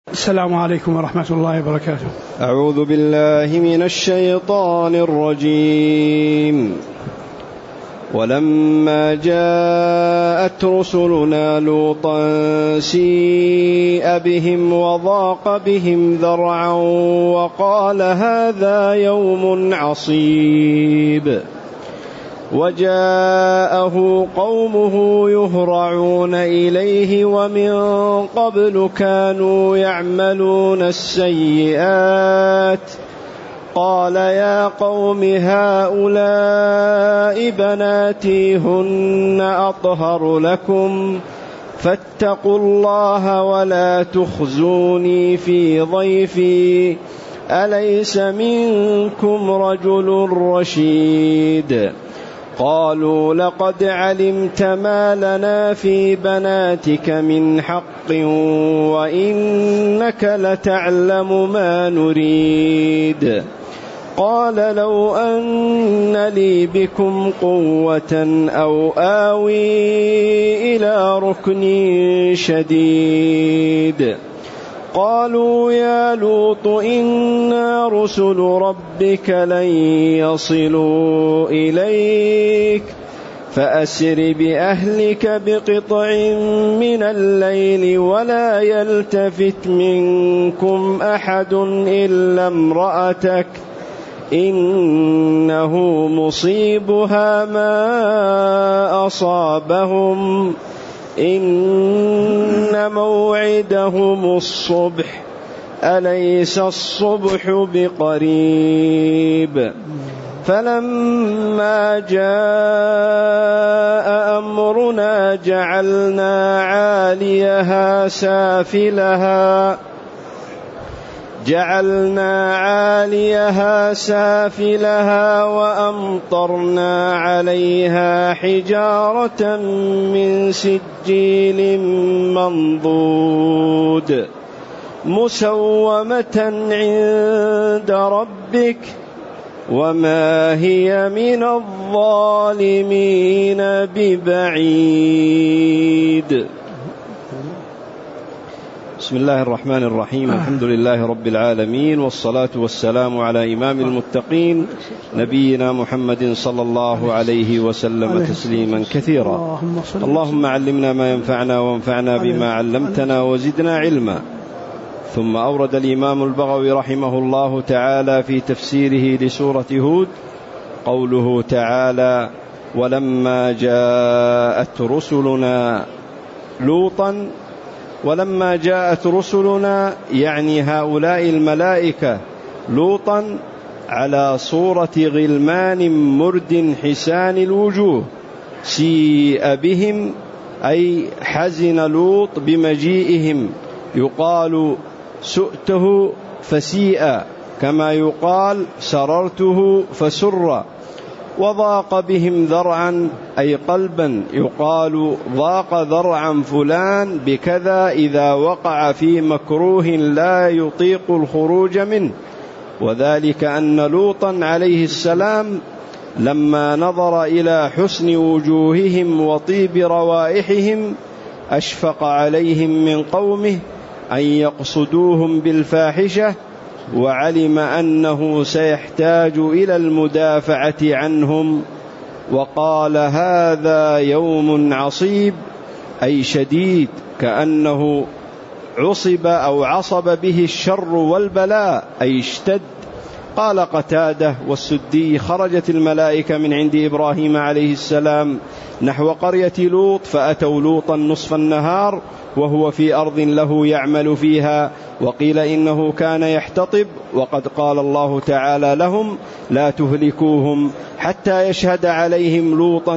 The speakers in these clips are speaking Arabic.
السلام عليكم ورحمة الله وبركاته. أعوذ بالله من الشيطان الرجيم. ولما جاءت رسلنا لوطا سيء بهم وضاق بهم ذرعا وقال هذا يوم عصيب وجاءه قومه يهرعون إليه ومن قبل كانوا يعملون السيئات قال يا قوم هؤلاء بناتي هن أطهر لكم فاتقوا الله ولا تخزوني في ضيفي أليس منكم رجل رشيد قالوا لقد علمت ما لنا في بناتك من حق وإنك لتعلم ما نريد قال لو أن لي بكم قوة أو آوي إلى ركن شديد قالوا يا لوط إنا رسل ربك لن يصلوا إليك فأسر بأهلك بقطع من الليل ولا يلتفت منكم أحد إلا امرأتك إنه مصيبها ما أصابهم إن موعدهم الصبح أليس الصبح بقريب فلما جاء أمرنا جعلنا عاليها سافلها وأمطرنا عليها حجارة من سجيل منضود مسومة عند ربك وما هي من الظالمين ببعيد. بسم الله الرحمن الرحيم. الحمد لله رب العالمين والصلاة والسلام على إمام المتقين نبينا محمد صلى الله عليه وسلم تسليما كثيرا. اللهم علمنا ما ينفعنا وانفعنا بما علمتنا وزدنا علما. ثم أورد الإمام البغوي رحمه الله تعالى في تفسيره لسورة هود قوله تعالى ولما جاءت رسلنا لوطا. ولما جاءت رسلنا يعني هؤلاء الملائكة لوطا على صورة غلمان مرد حسان الوجوه سيء بهم أي حزن لوط بمجيئهم يقال سؤته فسيء كما يقال سررته فسر وضاق بهم ذرعا أي قلبا يقال ضاق ذرعا فلان بكذا إذا وقع في مكروه لا يطيق الخروج منه وذلك أن لوطا عليه السلام لما نظر إلى حسن وجوههم وطيب روائحهم أشفق عليهم من قومه أن يقصدوهم بالفاحشة وعلم أنه سيحتاج إلى المدافعة عنهم وقال هذا يوم عصيب أي شديد كأنه عصب أو عصب به الشر والبلاء أي اشتد. قال قتادة والسدي خرجت الملائكة من عند إبراهيم عليه السلام نحو قرية لوط فأتوا لوطا نصف النهار وهو في أرض له يعمل فيها وقيل إنه كان يحتطب وقد قال الله تعالى لهم لا تهلكوهم حتى يشهد عليهم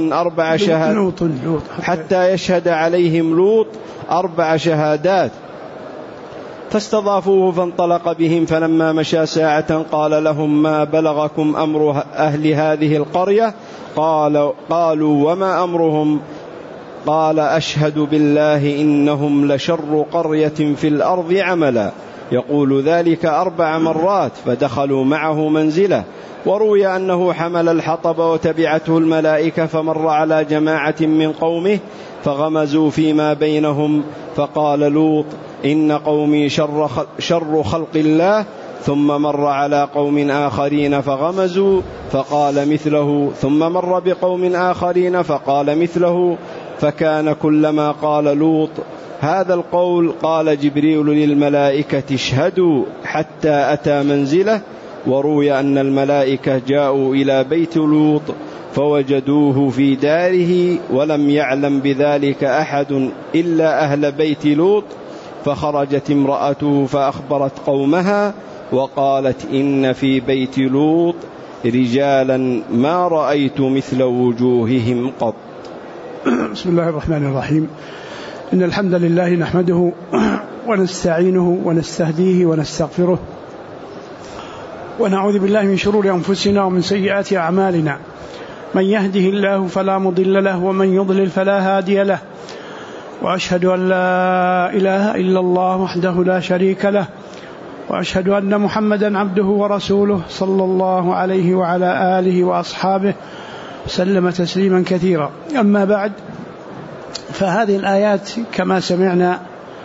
لوط 4 شهادات فاستضافوه فانطلق بهم فلما مشى ساعة قال لهم ما بلغكم أمر أهل هذه القرية قالوا وما أمرهم قال أشهد بالله إنهم لشر قرية في الأرض عملا يقول ذلك 4 مرات فدخلوا معه منزله وروي أنه حمل الحطب وتبعته الملائكة فمر على جماعة من قومه فغمزوا فيما بينهم فقال لوط إن قومي شر خلق الله، ثم مر على قوم آخرين فغمزوا فقال مثله، ثم مر بقوم آخرين فقال مثله، فكان كلما قال لوط هذا القول قال جبريل للملائكة اشهدوا، حتى أتى منزله. وروي أن الملائكة جاءوا إلى بيت لوط فوجدوه في داره، ولم يعلم بذلك أحد إلا أهل بيت لوط، فخرجت امرأته فأخبرت قومها وقالت إن في بيت لوط رجالا ما رأيت مثل وجوههم قط. بسم الله الرحمن الرحيم. إن الحمد لله نحمده ونستعينه ونستهديه ونستغفره، ونعوذ بالله من شرور أنفسنا ومن سيئات أعمالنا. من يهده الله فلا مضل له، ومن يضلل فلا هادي له. وأشهد أن لا إله إلا الله وحده لا شريك له، وأشهد أن محمدا عبده ورسوله صلى الله عليه وعلى آله وأصحابه وسلم تسليما كثيرا. أما بعد، فهذه الآيات كما سمعنا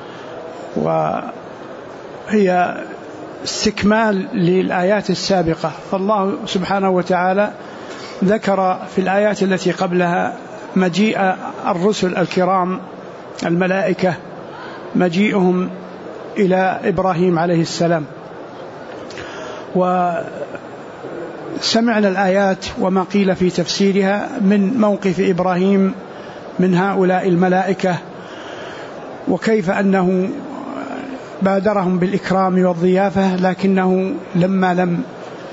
وهي استكمال للآيات السابقة. فالله سبحانه وتعالى ذكر في الآيات التي قبلها مجيء الرسل الكرام الملائكة، مجيئهم إلى إبراهيم عليه السلام، وسمعنا الآيات وما قيل في تفسيرها من موقف إبراهيم من هؤلاء الملائكة، وكيف أنه بادرهم بالإكرام والضيافة، لكنه لما لم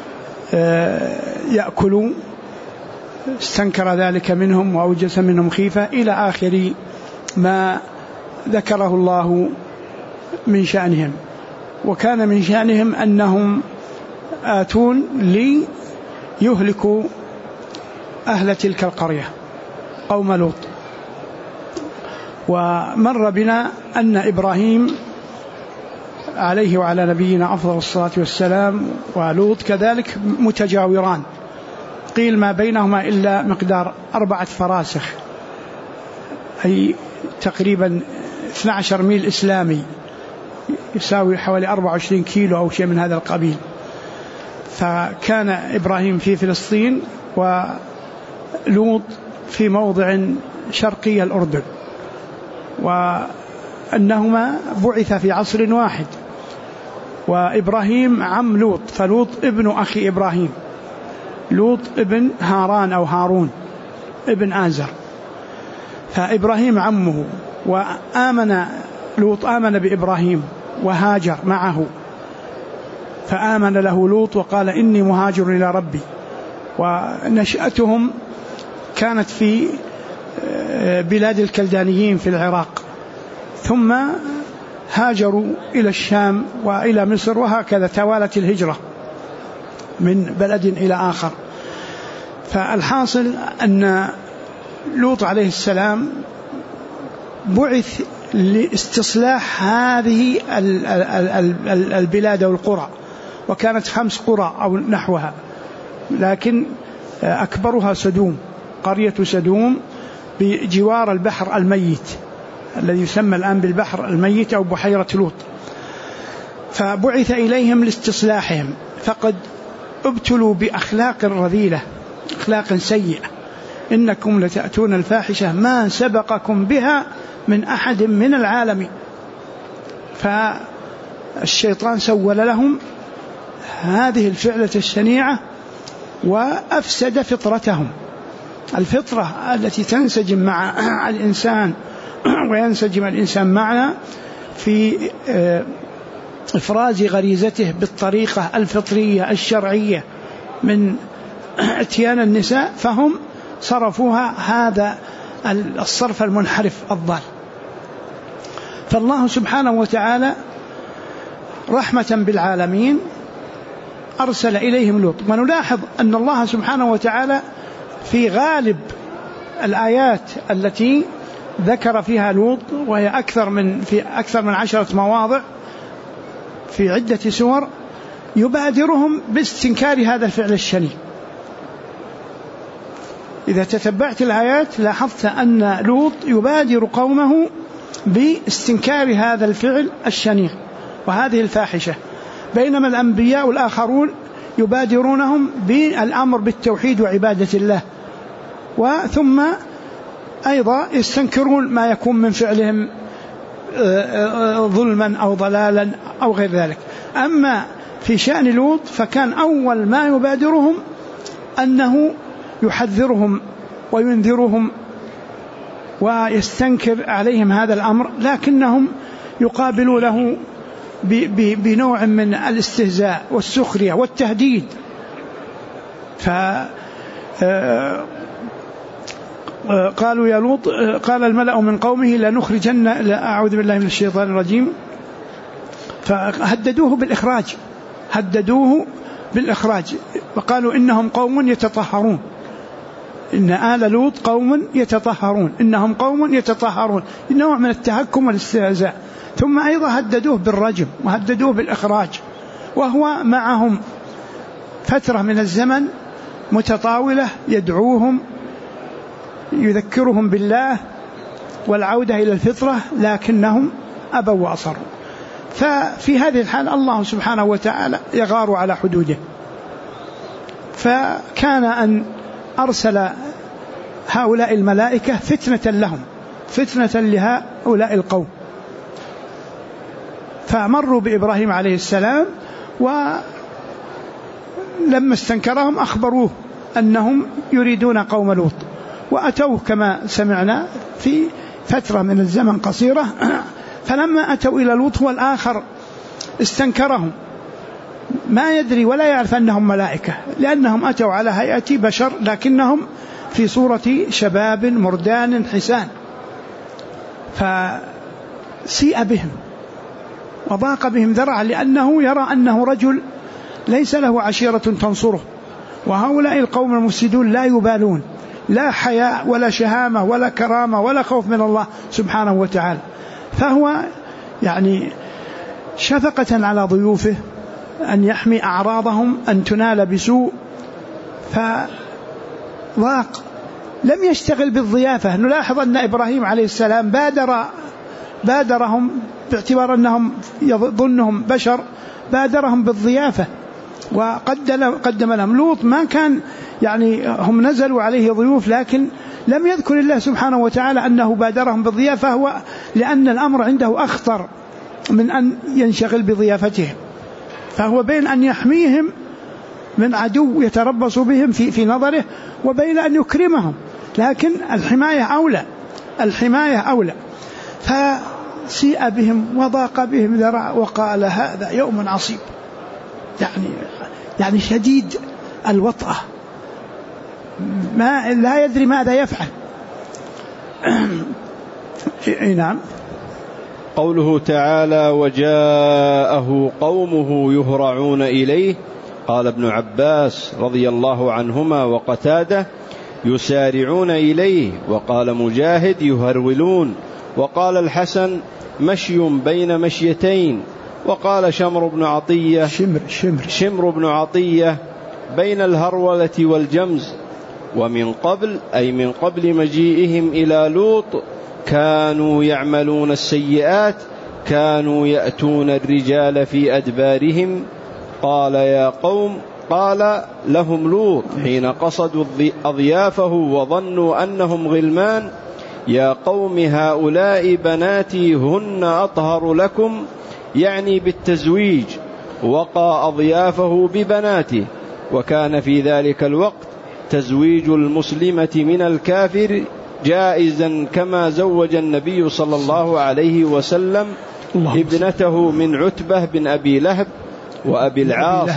يأكلوا استنكر ذلك منهم وأوجس منهم خيفة، إلى آخر ما ذكره الله من شأنهم. وكان من شأنهم أنهم آتون ليهلكوا أهل تلك القرية قوم لوط. ومر بنا أن إبراهيم عليه وعلى نبينا أفضل الصلاة والسلام ولوط كذلك متجاوران، قيل ما بينهما إلا مقدار 4 فراسخ، أي تقريبا 12 ميل إسلامي، يساوي حوالي 24 كيلو أو شيء من هذا القبيل. فكان إبراهيم في فلسطين ولوط في موضع شرقي الأردن، وأنهما بعث في عصر واحد. وإبراهيم عم لوط، فلوط ابن أخي إبراهيم، لوط ابن هاران أو هارون ابن آزر، فإبراهيم عمه. وآمن لوط، آمن بإبراهيم وهاجر معه، فآمن له لوط وقال إني مهاجر إلى ربي. ونشأتهم كانت في بلاد الكلدانيين في العراق، ثم هاجروا إلى الشام وإلى مصر، وهكذا توالت الهجرة من بلد إلى آخر. فالحاصل أن لوط عليه السلام بعث لاستصلاح هذه البلاد والقرى، وكانت 5 قرى أو نحوها، لكن أكبرها سدوم، قرية سدوم بجوار البحر الميت الذي يسمى الآن بالبحر الميت أو بحيرة لوط. فبعث إليهم لاستصلاحهم، فقد ابتلوا بأخلاق رذيلة، أخلاق سيئة. إنكم لتأتون الفاحشة ما سبقكم بها من أحد من العالمين. فالشيطان سول لهم هذه الفعلة الشنيعة وأفسد فطرتهم، الفطرة التي تنسجم مع الإنسان وينسجم الإنسان معنا في إفراز غريزته بالطريقة الفطرية الشرعية من اتيان النساء، فهم صرفوها هذا الصرف المنحرف الضال. فالله سبحانه وتعالى رحمة بالعالمين أرسل إليهم لوط. ونلاحظ أن الله سبحانه وتعالى في غالب الآيات التي ذكر فيها لوط، وهي أكثر من 10 مواضع في عدة سور، يبادرهم باستنكار هذا الفعل الشنيع. إذا تتبعت الآيات لاحظت أن لوط يبادر قومه باستنكار هذا الفعل الشنيع وهذه الفاحشة، بينما الأنبياء الآخرون يبادرونهم بالأمر بالتوحيد وعبادة الله، وثم أيضا يستنكرون ما يكون من فعلهم ظلما أو ضلالا أو غير ذلك. أما في شأن لوط فكان أول ما يبادرهم أنه يحذرهم وينذرهم ويستنكر عليهم هذا الأمر، لكنهم يقابلوا له بنوع من الاستهزاء والسخرية والتهديد. قالوا يا لوط، قال الملأ من قومه لنخرجن، أعوذ بالله من الشيطان الرجيم، فهددوه بالإخراج، هددوه بالإخراج وقالوا إنهم قوم يتطهرون، إن آل لوط قوم يتطهرون، إنهم قوم يتطهرون، نوع من التهكم والاستهزاء. ثم أيضا هددوه بالرجم وهددوه بالإخراج، وهو معهم فترة من الزمن متطاولة يدعوهم يذكرهم بالله والعودة إلى الفطرة، لكنهم أبوا وأصروا. ففي هذه الحال الله سبحانه وتعالى يغار على حدوده، فكان أن أرسل هؤلاء الملائكة فتنة لهم، فتنة لهؤلاء القوم. فمروا بإبراهيم عليه السلام، ولما استنكرهم أخبروه أنهم يريدون قوم لوط، وأتوه كما سمعنا في فترة من الزمن قصيرة. فلما أتوا إلى لوط هو الآخر استنكرهم، ما يدري ولا يعرف أنهم ملائكة، لأنهم أتوا على هيئة بشر لكنهم في صورة شباب مردان حسان، فسيء بهم وضاق بهم ذرعا، لأنه يرى أنه رجل ليس له عشيرة تنصره، وهؤلاء القوم المفسدون لا يبالون، لا حياء ولا شهامة ولا كرامة ولا خوف من الله سبحانه وتعالى. فهو يعني شفقة على ضيوفه أن يحمي أعراضهم أن تنال بسوء، فضاق، لم يشتغل بالضيافة. نلاحظ أن إبراهيم عليه السلام بادرهم باعتبار أنهم يظنهم بشر، بادرهم بالضيافة وقدم لهم. لوط ما كان يعني هم نزلوا عليه ضيوف، لكن لم يذكر الله سبحانه وتعالى أنه بادرهم بالضيافة، هو لأن الأمر عنده أخطر من أن ينشغل بضيافتهم، فهو بين أن يحميهم من عدو يتربص بهم في نظره، وبين أن يكرمهم، لكن الحماية أولى. فسيء بهم وضاق بهم ذرع وقال هذا يوم عصيب، يعني شديد الوطأة، ما لا يدري ماذا يفعل. نعم. قوله تعالى وجاءه قومه يهرعون إليه، قال ابن عباس رضي الله عنهما وقتاده يسارعون إليه، وقال مجاهد يهرولون، وقال الحسن مشي بين مشيتين، وقال شمر بن عطية بين الهرولة والجمز. ومن قبل أي من قبل مجيئهم إلى لوط كانوا يعملون السيئات، كانوا يأتون الرجال في أدبارهم. قال يا قوم، قال لهم لوط حين قصدوا أضيافه وظنوا أنهم غلمان، يا قوم هؤلاء بناتي هن أطهر لكم، يعني بالتزويج، وقى أضيافه ببناته. وكان في ذلك الوقت تزويج المسلمة من الكافر جائزا، كما زوج النبي صلى الله عليه وسلم ابنته من عتبة بن أبي لهب وأبي العاص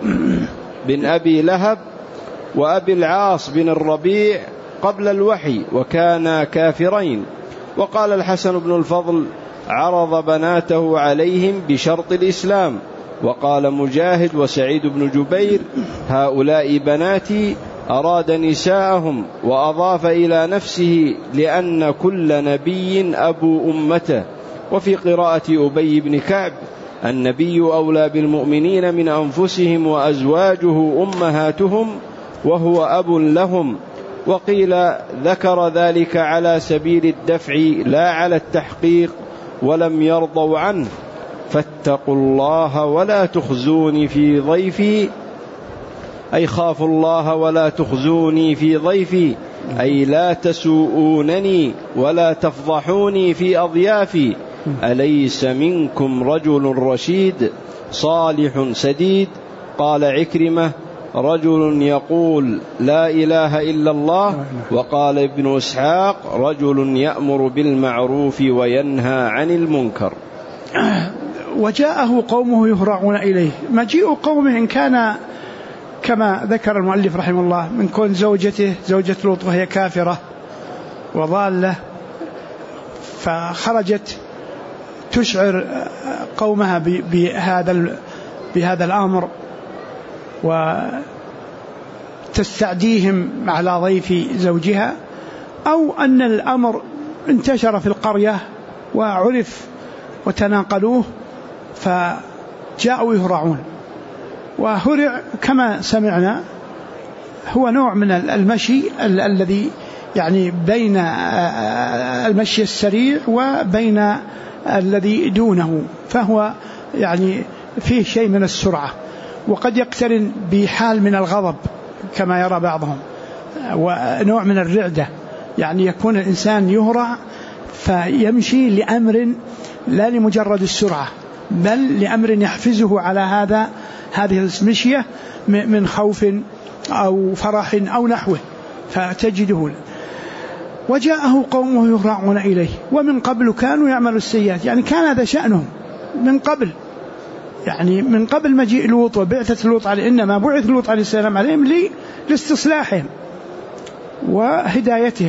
وأبي العاص بن الربيع قبل الوحي، وكانا كافرين. وقال الحسن بن الفضل عرض بناته عليهم بشرط الإسلام. وقال مجاهد وسعيد بن جبير هؤلاء بناتي، أراد نساءهم وأضاف إلى نفسه لأن كل نبي أبو أمته. وفي قراءة أبي بن كعب النبي أولى بالمؤمنين من أنفسهم وأزواجه أمهاتهم وهو أب لهم. وقيل ذكر ذلك على سبيل الدفع لا على التحقيق، ولم يرضوا عنه. فاتقوا الله ولا تخزوني في ضيفي، أي خافوا الله ولا تخزوني في ضيفي، أي لا تسوءونني ولا تفضحوني في أضيافي. أليس منكم رجل رشيد صالح سديد؟ قال عكرمة: رجل يقول لا إله إلا الله. وقال ابن إسحاق: رجل يأمر بالمعروف وينهى عن المنكر. وجاءه قومه يهرعون إليه. مجيء قومه إن كان كما ذكر المؤلف رحمه الله من كون زوجة لوط وهي كافرة وضالة، فخرجت تشعر قومها بهذا الأمر وتستعديهم على ضيف زوجها، أو أن الأمر انتشر في القرية وعرف وتناقلوه فجاءوا يهرعون. وهرع كما سمعنا هو نوع من المشي الذي يعني بين المشي السريع وبين الذي دونه، فهو يعني فيه شيء من السرعة، وقد يقترن بحال من الغضب كما يرى بعضهم، ونوع من الرعدة، يعني يكون الإنسان يهرع فيمشي لأمر لا لمجرد السرعة، بل لأمر يحفزه على هذه المشية من خوف أو فرح أو نحوه، فتجده. وجاءه قومه يهرعون إليه ومن قبل كانوا يعملوا السيئات، يعني كان هذا شأنهم من قبل، يعني من قبل مجيء لوط وبعثة لوط عليه، إنما بعث لوط عليه السلام عليهم لاستصلاحهم وهدايتهم،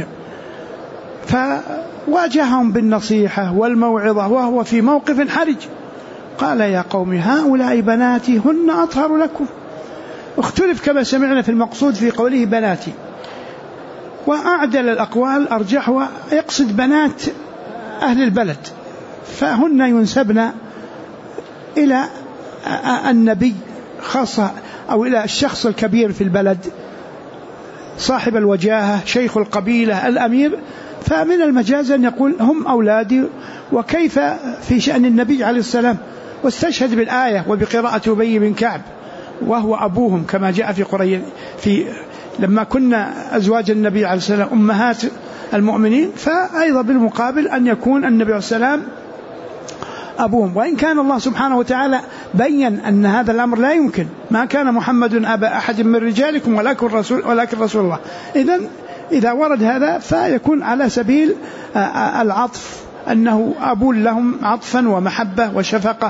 فواجههم بالنصيحة والموعظة وهو في موقف حرج. قال: يا قوم هؤلاء بناتي هن أطهر لكم. اختلف كما سمعنا في المقصود في قوله بناتي، وأعدل الأقوال أرجحها يقصد بنات أهل البلد، فهن ينسبن إلى النبي خاصة أو إلى الشخص الكبير في البلد صاحب الوجاهة شيخ القبيلة الأمير، فمن المجاز أن يقول هم أولادي، وكيف في شأن النبي عليه السلام. واستشهد بالآية وبقراءة أبي بن كعب وهو أبوهم كما جاء في قرية لما كنا أزواج النبي عليه السلام أمهات المؤمنين، فأيضا بالمقابل أن يكون النبي عليه السلام أبوهم. وإن كان الله سبحانه وتعالى بيّن أن هذا الأمر لا يمكن، ما كان محمد أبا أحد من رجالكم ولكن رسول الله. إذا ورد هذا فيكون على سبيل العطف، أنه أب لهم عطفا ومحبة وشفقة،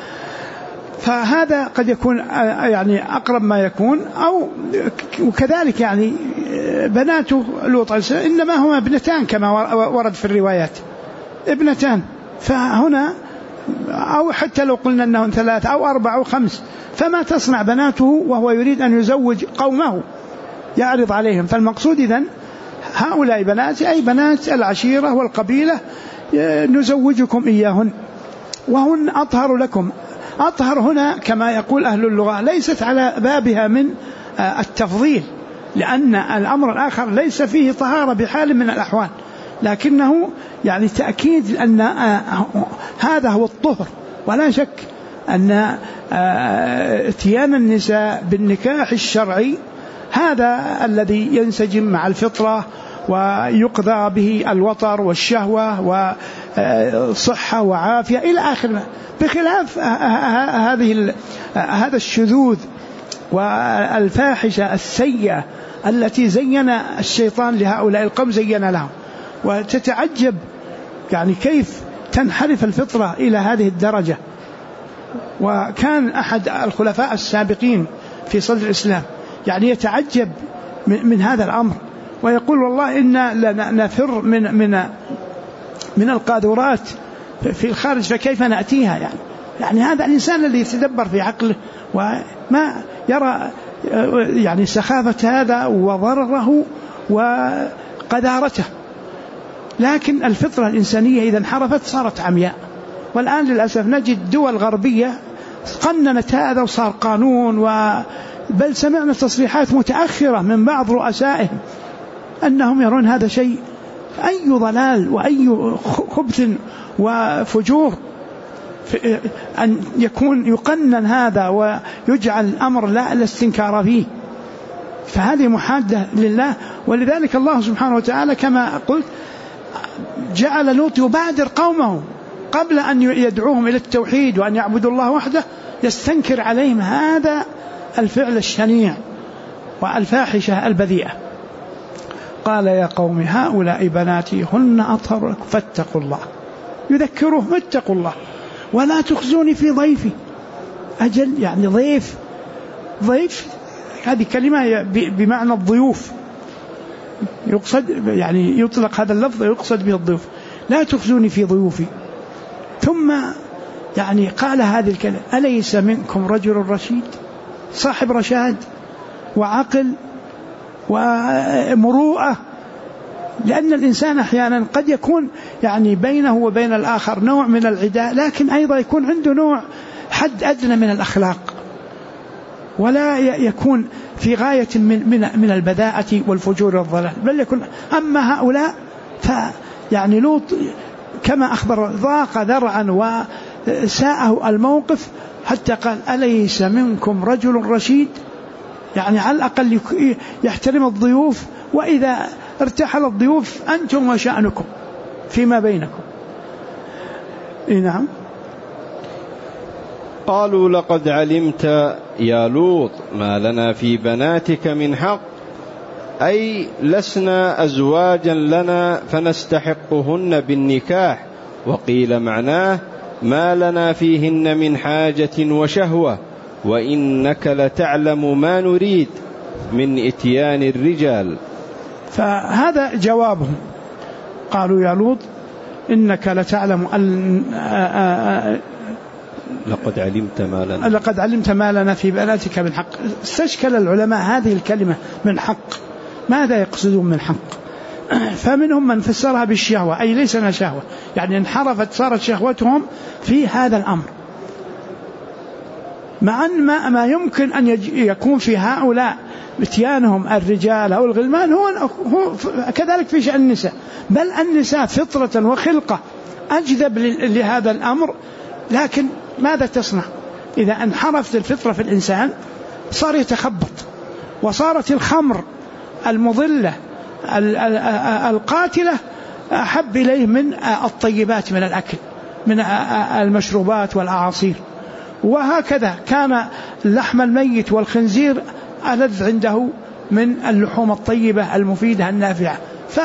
فهذا قد يكون يعني أقرب ما يكون. أو وكذلك يعني بناته لوط عليه السلام إنما هما ابنتان كما ورد في الروايات، ابنتان، فهنا أو حتى لو قلنا أنهم 3 أو 4 أو 5، فما تصنع بناته وهو يريد أن يزوج قومه يعرض عليهم. فالمقصود إذن هؤلاء بناتي أي بنات العشيرة والقبيلة نزوجكم إياهن وهن أطهر لكم. أطهر هنا كما يقول أهل اللغة ليست على بابها من التفضيل، لأن الأمر الآخر ليس فيه طهارة بحال من الأحوال، لكنه يعني تأكيد أن هذا هو الطهر. ولا شك أن اتيان النساء بالنكاح الشرعي هذا الذي ينسجم مع الفطرة ويقضى به الوطر والشهوة وصحة وعافية إلى آخره، بخلاف هذا الشذوذ والفاحشة السيئة التي زين الشيطان لهؤلاء القوم زين لهم. وتتعجب يعني كيف تنحرف الفطرة إلى هذه الدرجة. وكان أحد الخلفاء السابقين في صدر الإسلام يعني يتعجب من هذا الأمر ويقول: والله إنا نفر من القاذورات في الخارج فكيف نأتيها. يعني هذا الإنسان الذي يتدبر في عقله وما يرى يعني سخافة هذا وضرره وقذارته. لكن الفطرة الإنسانية إذا انحرفت صارت عمياء. والآن للأسف نجد دول غربية قننت هذا وصار قانون، بل سمعنا تصريحات متأخرة من بعض رؤسائهم أنهم يرون هذا شيء أي ضلال وأي خبث وفجور أن يكون يقنن هذا ويجعل الأمر لا استنكار فيه، فهذه محادة لله. ولذلك الله سبحانه وتعالى كما قلت جعل لوط يبادر قومه قبل أن يدعوهم إلى التوحيد وأن يعبدوا الله وحده، يستنكر عليهم هذا الفعل الشنيع والفاحشة البذيئة. قال يا قوم هؤلاء بناتي هن أطهر لكم فاتقوا الله، يذكرهم اتقوا الله ولا تخزوني في ضيفي. أجل يعني ضيف هذه كلمة بمعنى الضيوف، يقصد يعني يطلق هذا اللفظ يقصد به الضيوف، لا تخزوني في ضيوفي. ثم يعني قال هذه الكلمة أليس منكم رجل رشيد، صاحب رشاد وعقل ومروءة، لأن الإنسان أحيانا قد يكون يعني بينه وبين الآخر نوع من العداء، لكن أيضا يكون عنده نوع حد أدنى من الأخلاق، ولا يكون في غاية من البذاءة والفجور والضلال، بل يكون. أما هؤلاء فيعني لوط كما أخبر ضاق ذرعا وساءه الموقف حتى قال أليس منكم رجل رشيد، يعني على الأقل يحترم الضيوف، وإذا ارتحل الضيوف أنتم وشأنكم فيما بينكم. نعم. قالوا لقد علمت يا لوط ما لنا في بناتك من حق، أي لسنا أزواجا لنا فنستحقهن بالنكاح، وقيل معناه ما لنا فيهن من حاجة وشهوة، وإنك لتعلم ما نريد من إتيان الرجال. فهذا جوابهم، قالوا يا لوط إنك لتعلم لقد علمت ما لنا في بناتك من حق. استشكل العلماء هذه الكلمة من حق، ماذا يقصدون من حق؟ فمنهم من فسرها بالشهوة، أي ليس لنا شهوة، يعني انحرفت صارت شهوتهم في هذا الأمر، مع أن ما يمكن أن يكون في هؤلاء اتيانهم الرجال أو الغلمان هو كذلك في شأن النساء، بل النساء فطرة وخلقة أجذب لهذا الأمر، لكن ماذا تصنع إذا انحرفت الفطرة في الإنسان؟ صار يتخبط، وصارت الخمر المضلة القاتلة أحب إليه من الطيبات من الأكل، من المشروبات والأعاصير. وهكذا كان اللحم الميت والخنزير ألذ عنده من اللحوم الطيبة المفيدة النافعة،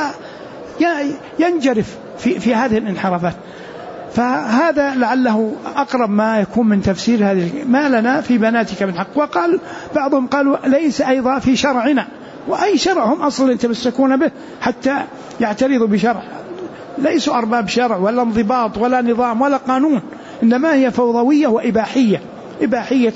فينجرف في هذه الانحرافات. فهذا لعله أقرب ما يكون من تفسير هذه ما لنا في بناتك من حق. وقال بعضهم قالوا ليس أيضا في شرعنا، وأي شرع هم أصلا يتمسكون به حتى يعترضوا بشرع، ليسوا أرباب شرع ولا انضباط ولا نظام ولا قانون، إنما هي فوضوية وإباحية.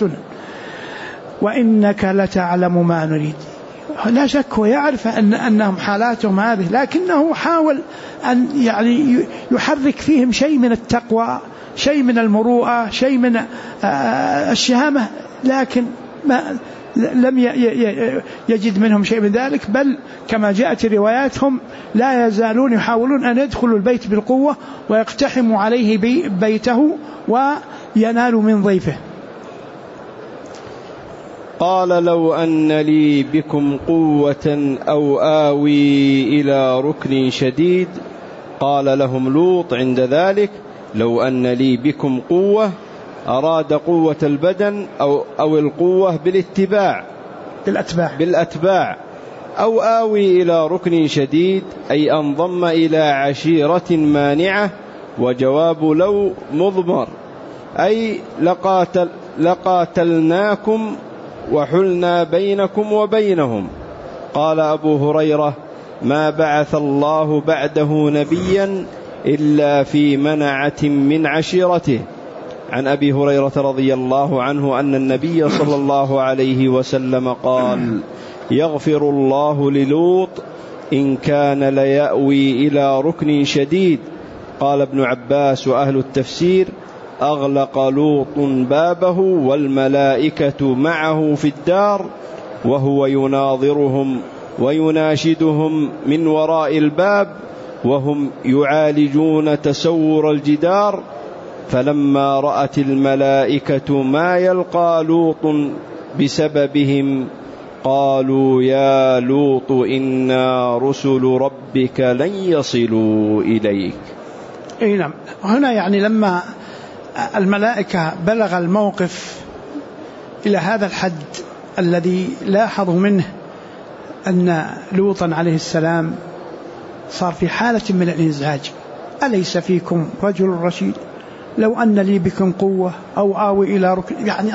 وإنك لتعلم ما نريد، لا شك هو يعرف أنهم حالاتهم هذه، لكنه حاول أن يعني يحرك فيهم شيء من التقوى، شيء من المروءة، شيء من الشهامة، لكن لم يجد منهم شيء من ذلك، بل كما جاءت رواياتهم لا يزالون يحاولون أن يدخلوا البيت بالقوة ويقتحموا عليه بيته وينالوا من ضيفه. قال لو أن لي بكم قوة أو آوي إلى ركن شديد. قال لهم لوط عند ذلك لو أن لي بكم قوة، أراد قوة البدن أو القوة بالأتباع، أو آوي إلى ركن شديد أي أنضم إلى عشيرة مانعة، وجواب لو مضمر أي لقاتلناكم وحلنا بينكم وبينهم. قال أبو هريرة ما بعث الله بعده نبيا إلا في منعة من عشيرته. عن أبي هريرة رضي الله عنه أن النبي صلى الله عليه وسلم قال يغفر الله للوط إن كان ليأوي إلى ركن شديد. قال ابن عباس وأهل التفسير أغلق لوط بابه والملائكة معه في الدار وهو يناظرهم ويناشدهم من وراء الباب وهم يعالجون تسور الجدار. فلما رأت الملائكة ما يلقى لوط بسببهم قالوا يا لوط إنا رسل ربك لن يصلوا إليك. نعم. هنا يعني لما الملائكة بلغ الموقف إلى هذا الحد الذي لاحظوا منه أن لوطا عليه السلام صار في حالة من الإنزعاج: أليس فيكم رجل رشيد لو أن لي بكم قوة أو آوي إلى ركن، يعني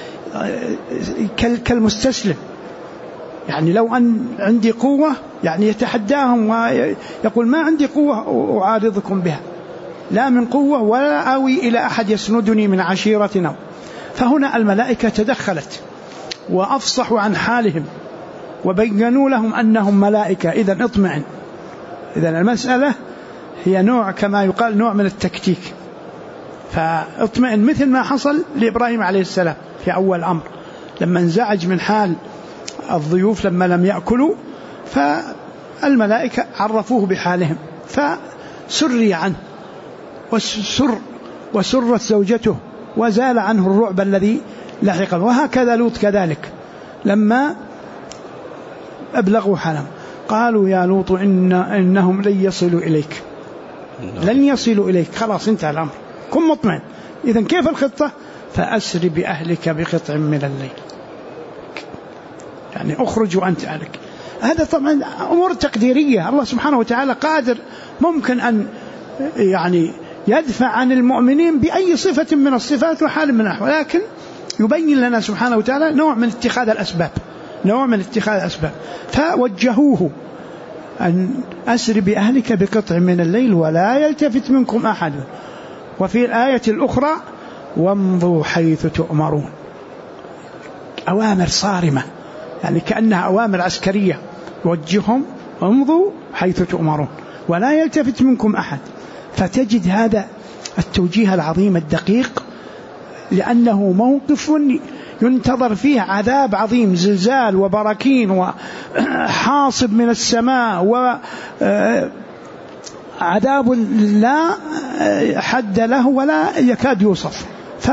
كالمستسلم، يعني لو أن عندي قوة يعني يتحداهم ويقول ما عندي قوة أعارضكم بها، لا من قوة ولا آوي إلى أحد يسندني من عشيرتنا. فهنا الملائكة تدخلت وأفصحوا عن حالهم وبينوا لهم أنهم ملائكة. إذن اطمئن. إذن المسألة هي نوع كما يقال نوع من التكتيك، فاطمئن مثل ما حصل لإبراهيم عليه السلام في أول أمر لما انزعج من حال الضيوف لما لم يأكلوا، فالملائكة عرفوه بحالهم فسري عنه وسرت زوجته وزال عنه الرعب الذي لحقه. وهكذا لوط كذلك لما أبلغوا حالهم قالوا يا لوط إنهم لن يصلوا إليك، لن يصلوا إليك، خلاص انتهى الأمر، كن مطمئن. إذن كيف الخطة؟ فأسر بأهلك بقطع من الليل، يعني أخرج وأنت أهلك. هذا طبعا أمور تقديرية، الله سبحانه وتعالى قادر ممكن أن يعني يدفع عن المؤمنين بأي صفة من الصفات وحال من الأحوال، لكن يبين لنا سبحانه وتعالى نوع من اتخاذ الأسباب، فوجهوه أن أسر بأهلك بقطع من الليل ولا يلتفت منكم أحد. وفي الآية الأخرى وامضوا حيث تؤمرون، أوامر صارمة يعني كأنها أوامر عسكرية، وجههم امضوا حيث تؤمرون ولا يلتفت منكم أحد. فتجد هذا التوجيه العظيم الدقيق، لأنه موقف ينتظر فيه عذاب عظيم، زلزال وبراكين وحاصب من السماء وعذاب لا حد له ولا يكاد يوصف،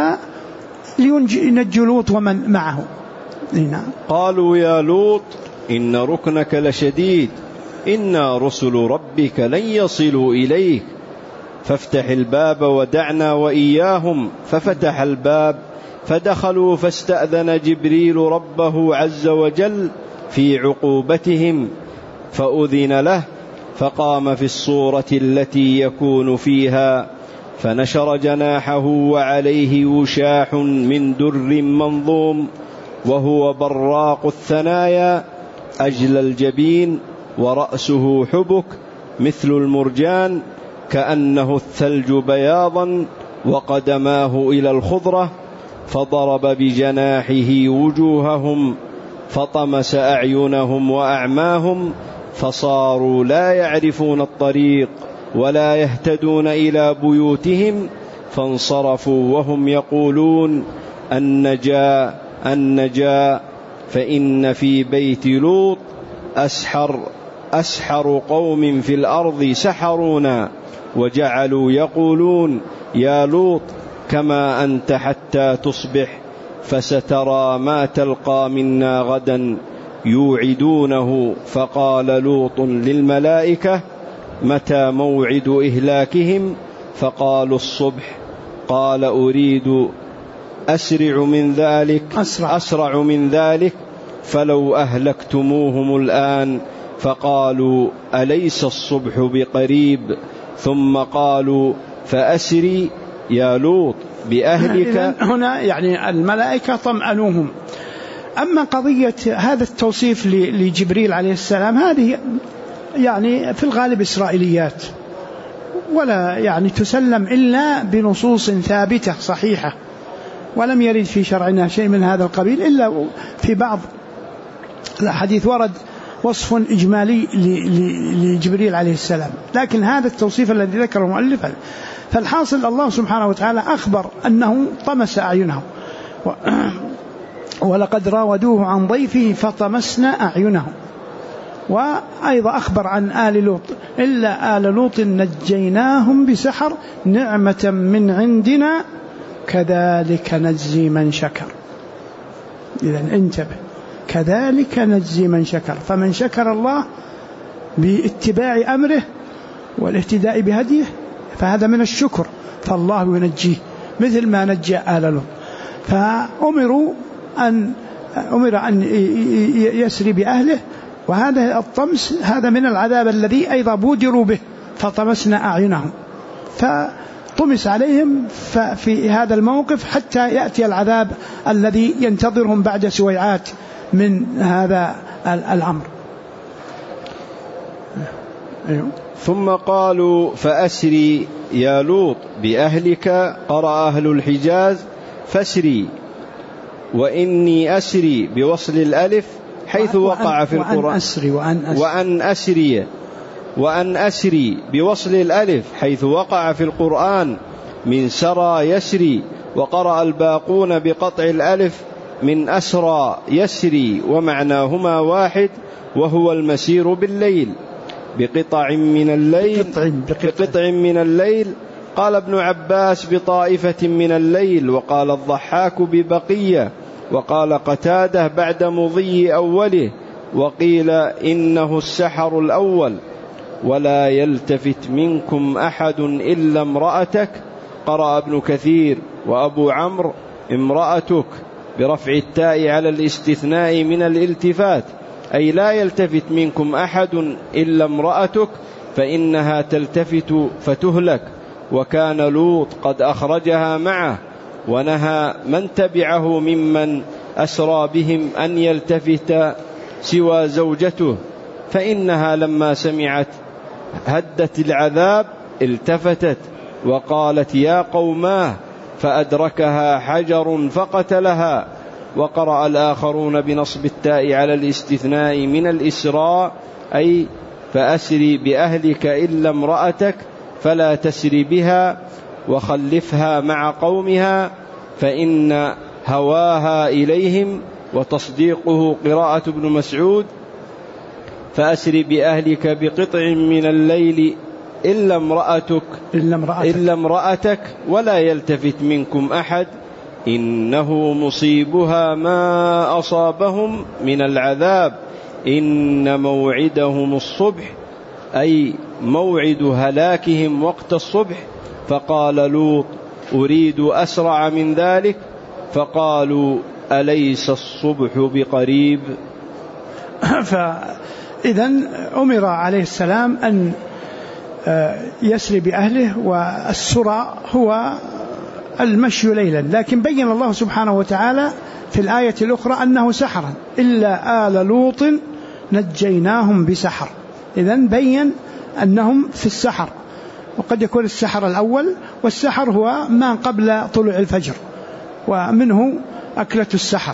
فلينجي لوط ومن معه. قالوا يا لوط إن ركنك لشديد إنا رسل ربك لن يصلوا إليك فافتح الباب ودعنا وإياهم. ففتح الباب فدخلوا فاستأذن جبريل ربه عز وجل في عقوبتهم فأذن له، فقام في الصورة التي يكون فيها فنشر جناحه وعليه وشاح من در منظوم وهو براق الثنايا أجل الجبين ورأسه حبك مثل المرجان كأنه الثلج بياضا وقدماه إلى الخضرة، فضرب بجناحه وجوههم فطمس أعينهم وأعماهم فصاروا لا يعرفون الطريق ولا يهتدون إلى بيوتهم، فانصرفوا وهم يقولون النجاة فإن في بيت لوط أسحر قوم في الأرض سحرونا، وجعلوا يقولون يا لوط كما أنت حتى تصبح فسترى ما تلقى منا غدا يوعدونه. فقال لوط للملائكة متى موعد إهلاكهم؟ فقالوا الصبح. قال أريد أسرع من ذلك فلو أهلكتموهم الآن. فقالوا أليس الصبح بقريب؟ ثم قالوا فأسري يا لوط بأهلك. هنا يعني الملائكة طمأنوهم. أما قضية هذا التوصيف لجبريل عليه السلام هذه يعني في الغالب إسرائيليات، ولا يعني تسلم إلا بنصوص ثابتة صحيحة، ولم يرد في شرعنا شيء من هذا القبيل إلا في بعض الحديث ورد وصف إجمالي لجبريل عليه السلام، لكن هذا التوصيف الذي ذكره المؤلف. فالحاصل الله سبحانه وتعالى أخبر أنه طمس أعينهم ولقد راودوه عن ضيفه فطمسنا أعينهم. وأيضا أخبر عن آل لوط إلا آل لوط نجيناهم بسحر نعمة من عندنا كذلك نجزي من شكر. إذن انتبه، كذلك نجزي من شكر، فمن شكر الله باتباع أمره والاهتداء بهديه فهذا من الشكر، فالله ينجيه مثل ما نجى آل لوط. فأمر أن يسري بأهله، وهذا الطمس هذا من العذاب الذي أيضا بودروا به فطمسنا أعينهم، فطمس عليهم في هذا الموقف حتى يأتي العذاب الذي ينتظرهم بعد سويعات من هذا الأمر. ثم قالوا فأسري يا لوط بأهلك، قرأ أهل الحجاز فاسري، وإني أسري بوصل الألف حيث وقع في القرآن، وأن أسري بوصل الألف حيث وقع في القرآن من سرى يسري، وقرأ الباقون بقطع الألف من أسرى يسري، ومعناهما واحد وهو المسير بالليل بقطع من الليل. قال ابن عباس بطائفة من الليل، وقال الضحاك ببقية، وقال قتادة بعد مضي أوله، وقيل إنه السحر الأول. ولا يلتفت منكم أحد إلا امرأتك، قرأ ابن كثير وأبو عمرو امرأتك برفع التاء على الاستثناء من الالتفات، أي لا يلتفت منكم أحد إلا امرأتك فإنها تلتفت فتهلك. وكان لوط قد أخرجها معه، ونهى من تبعه ممن أسرى بهم أن يلتفت سوى زوجته، فإنها لما سمعت هدت العذاب التفتت وقالت يا قوماه، فأدركها حجر فقتلها. وقرأ الآخرون بنصب التاء على الاستثناء من الإسراء، أي فأسري بأهلك إلا امرأتك فلا تسري بها وخلفها مع قومها فإن هواها إليهم. وتصديقه قراءة ابن مسعود فأسري بأهلك بقطع من الليل إلا امرأتك ولا يلتفت منكم أحد إنه مصيبها ما أصابهم من العذاب إن موعدهم الصبح، أي موعد هلاكهم وقت الصبح. فقال لوط أريد أسرع من ذلك، فقالوا أليس الصبح بقريب. فإذن أمر عليه السلام أن يسري بأهله، والسرى هو المشي ليلا، لكن بين الله سبحانه وتعالى في الآية الأخرى أنه سحرا إلا آل لوط نجيناهم بسحر. إذن بين أنهم في السحر، وقد يكون السحر الأول، والسحر هو ما قبل طلوع الفجر ومنه أكلة السحر.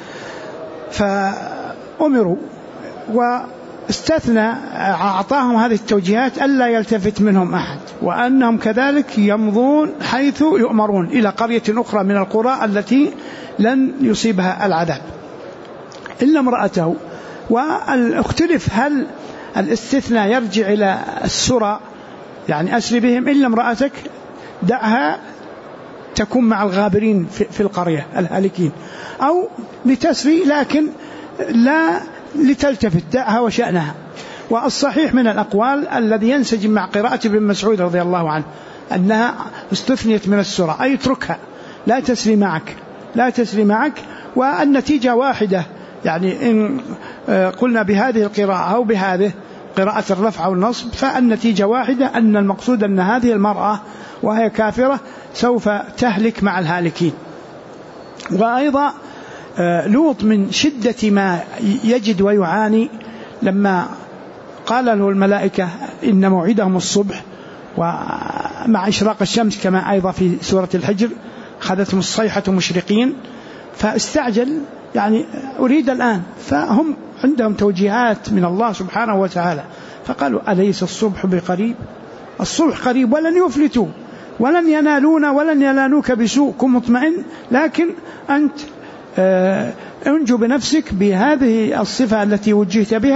فأمروا واستثنى أعطاهم هذه التوجيهات ألا يلتفت منهم أحد، وأنهم كذلك يمضون حيث يؤمرون إلى قرية أخرى من القرى التي لن يصيبها العذاب إلا امرأته. واختلف هل الاستثناء يرجع إلى السرى، يعني أسري بهم إلا امرأتك دعها تكون مع الغابرين في القرية الهالكين، أو لتسري لكن لا لتلتفت دعها وشأنها. والصحيح من الأقوال الذي ينسجم مع قراءة ابن مسعود رضي الله عنه أنها استثنيت من السورة، أي اتركها لا تسري معك، والنتيجة واحدة. يعني إن قلنا بهذه القراءة أو بهذه قراءة الرفع والنصب فالنتيجة واحدة، أن المقصود أن هذه المرأة وهي كافرة سوف تهلك مع الهالكين. وأيضا لوط من شدة ما يجد ويعاني لما قال له الملائكة إن موعدهم الصبح، ومع إشراق الشمس كما أيضا في سورة الحجر خذتهم الصيحة مشرقين، فاستعجل يعني أريد الآن، فهم عندهم توجيهات من الله سبحانه وتعالى، فقالوا أليس الصبح بقريب؟ الصبح قريب ولن يفلتوا ولن ينالونا ولن ينالوك بسوء، كن مطمئن، لكن أنت انجو بنفسك بهذه الصفة التي وجهت بها،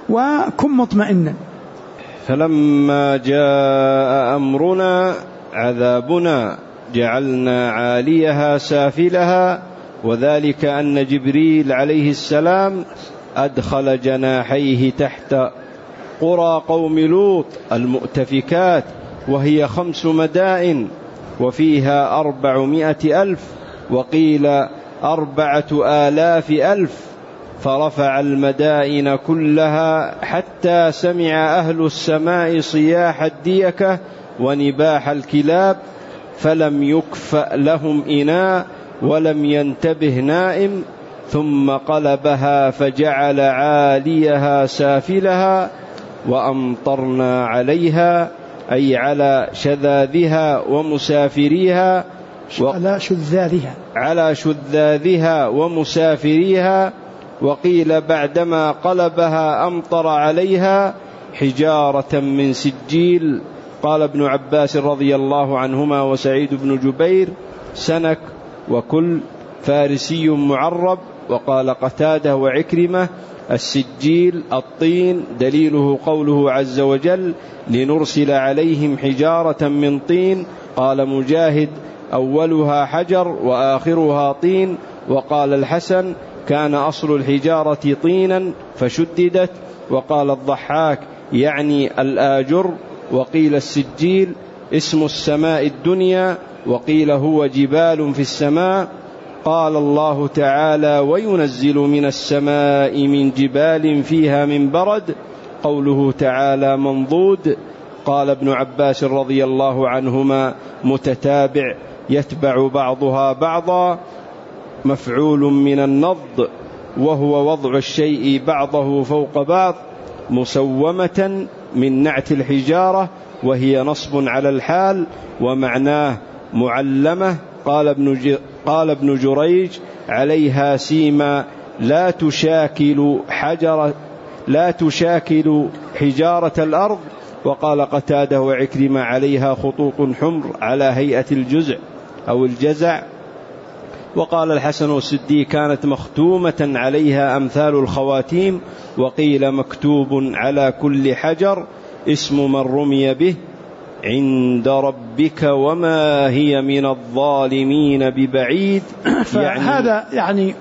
وكن مطمئنا. فلما جاء أمرنا عذابنا جعلنا عاليها سافلها، وذلك أن جبريل عليه السلام أدخل جناحيه تحت قرى قوم لوط المؤتفكات، وهي 5 مدائن وفيها 400,000 وقيل 4,000,000، فرفع المدائن كلها حتى سمع أهل السماء صياح الديكة ونباح الكلاب، فلم يكفأ لهم إناء ولم ينتبه نائم، ثم قلبها فجعل عاليها سافلها وأمطرنا عليها، أي على شذاذها ومسافريها، على شذاذها ومسافريها. وقيل بعدما قلبها أمطر عليها حجارة من سجيل. قال ابن عباس رضي الله عنهما وسعيد بن جبير: سنك وكل فارسي معرب. وقال قتادة وعكرمة: السجيل الطين، دليله قوله عز وجل: لنرسل عليهم حجارة من طين. قال مجاهد: أولها حجر وآخرها طين. وقال الحسن: كان أصل الحجارة طينا فشددت. وقال الضحاك: يعني الآجر. وقيل السجيل اسم السماء الدنيا، وقيل هو جبال في السماء. قال الله تعالى: وينزل من السماء من جبال فيها من برد. قوله تعالى: منضود. قال ابن عباس رضي الله عنهما: متتابع يتبع بعضها بعضا، مفعول من النض، وهو وضع الشيء بعضه فوق بعض. مسومة من نعت الحجارة، وهي نصب على الحال، ومعناه معلمة. قال ابن جريج: عليها سيما لا تشاكل حجارة الأرض. وقال قتادة وعكرمة: عليها خطوط حمر على هيئة الجزع أو الجزع. وقال الحسن والسدي: كانت مختومة عليها أمثال الخواتيم. وقيل مكتوب على كل حجر اسم من رمي به عند ربك وما هي من الظالمين ببعيد. فهذا يعني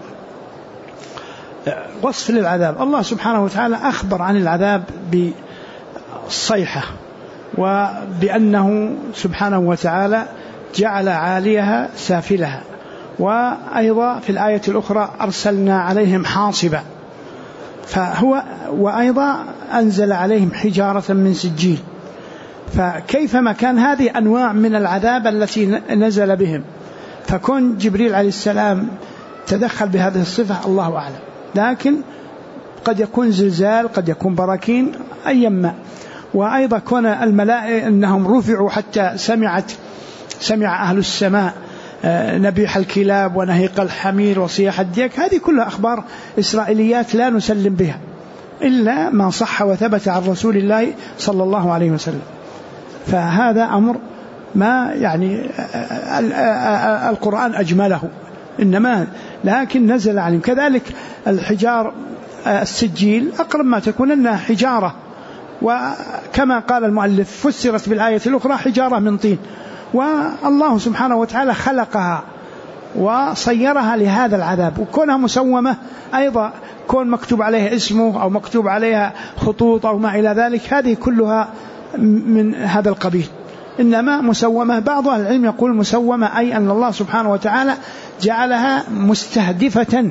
وصف للعذاب. الله سبحانه وتعالى أخبر عن العذاب بالصيحة، وبأنه سبحانه وتعالى جعل عاليها سافلها، وأيضا في الآية الأخرى: أرسلنا عليهم حاصبا. فهو وأيضا أنزل عليهم حجارة من سجيل. فكيفما كان هذه أنواع من العذاب التي نزل بهم، فكون جبريل عليه السلام تدخل بهذه الصفة الله أعلم، لكن قد يكون زلزال، قد يكون براكين، أيما. وأيضا كون الملائكة أنهم رفعوا حتى سمع أهل السماء نبيح الكلاب ونهيق الحمير وصياح الديك، هذه كلها أخبار إسرائيليات لا نسلم بها إلا ما صح وثبت عن رسول الله صلى الله عليه وسلم. فهذا أمر ما يعني القرآن أجمله، إنما لكن نزل عليهم. كذلك الحجار السجيل أقرب ما تكون أنها حجارة، وكما قال المؤلف فسرت بالآية الأخرى حجارة من طين، والله سبحانه وتعالى خلقها وصيرها لهذا العذاب. وكونها مسومة أيضا، كون مكتوب عليها اسمه أو مكتوب عليها خطوط أو ما إلى ذلك، هذه كلها من هذا القبيل. إنما مسومة، بعض أهل العلم يقول مسومة أي أن الله سبحانه وتعالى جعلها مستهدفة